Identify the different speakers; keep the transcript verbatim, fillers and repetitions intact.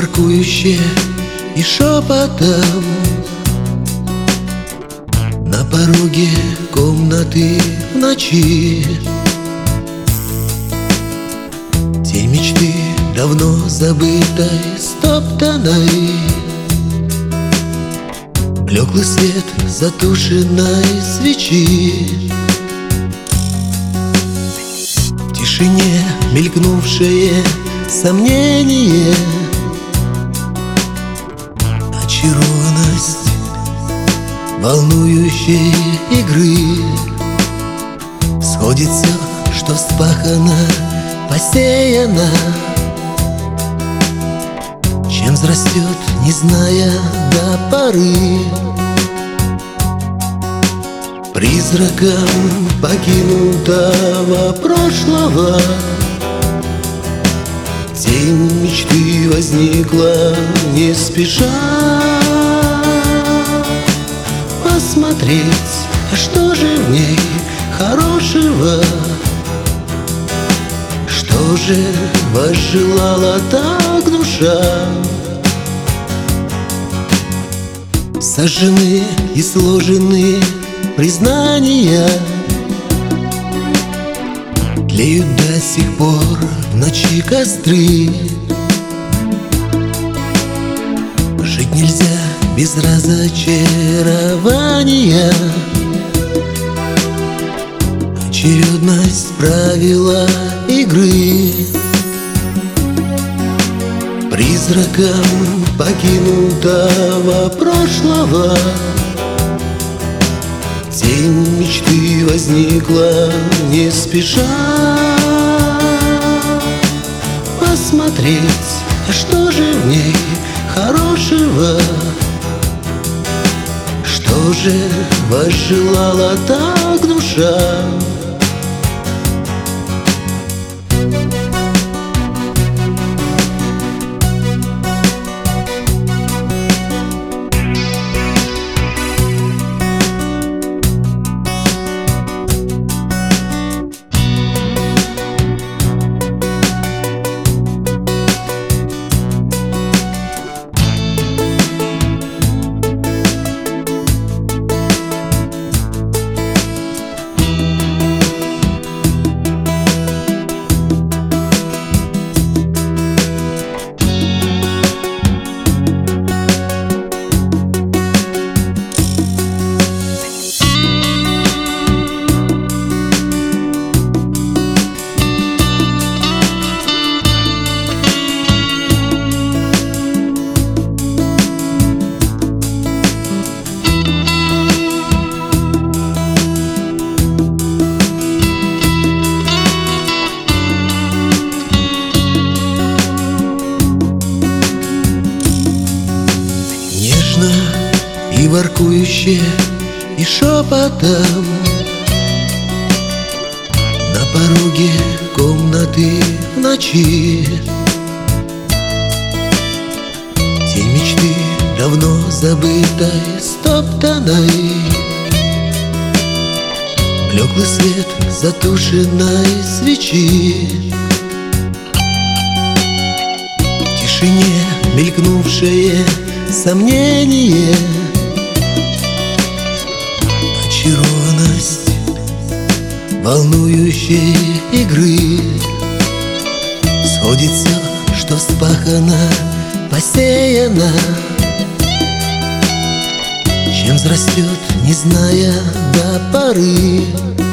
Speaker 1: воркующе и шепотом на пороге комнаты в ночи. Тень мечты давно забытой, стоптанной, блеклый свет затушенной свечи. В тишине мелькнувшее сомнение, очарованность волнующей игры. Сходит все, что вспахано, посеяно, чем взрастет, не зная до поры. Призраком покинутого прошлого тень мечты возникла не спеша. Посмотреть, а что же в ней хорошего? Что же возжелала так душа? Сожжены и сложены признания, тлеют до сих пор в ночи костры. Жить нельзя без разочарования, очередность правила игры. Призраком покинутого прошлого тень мечты возникла не спеша. Посмотреть, а что же в ней хорошего? Что же возжелала так душа? И воркующе, и шепотом на пороге комнаты в ночи. Тень мечты давно забытой, стоптанной, блеклый свет затушенной свечи. В тишине мелькнувшее сомнение, очарованность волнующей игры. Сходит все, что вспахано, посеяно, чем взрастет, не зная до поры.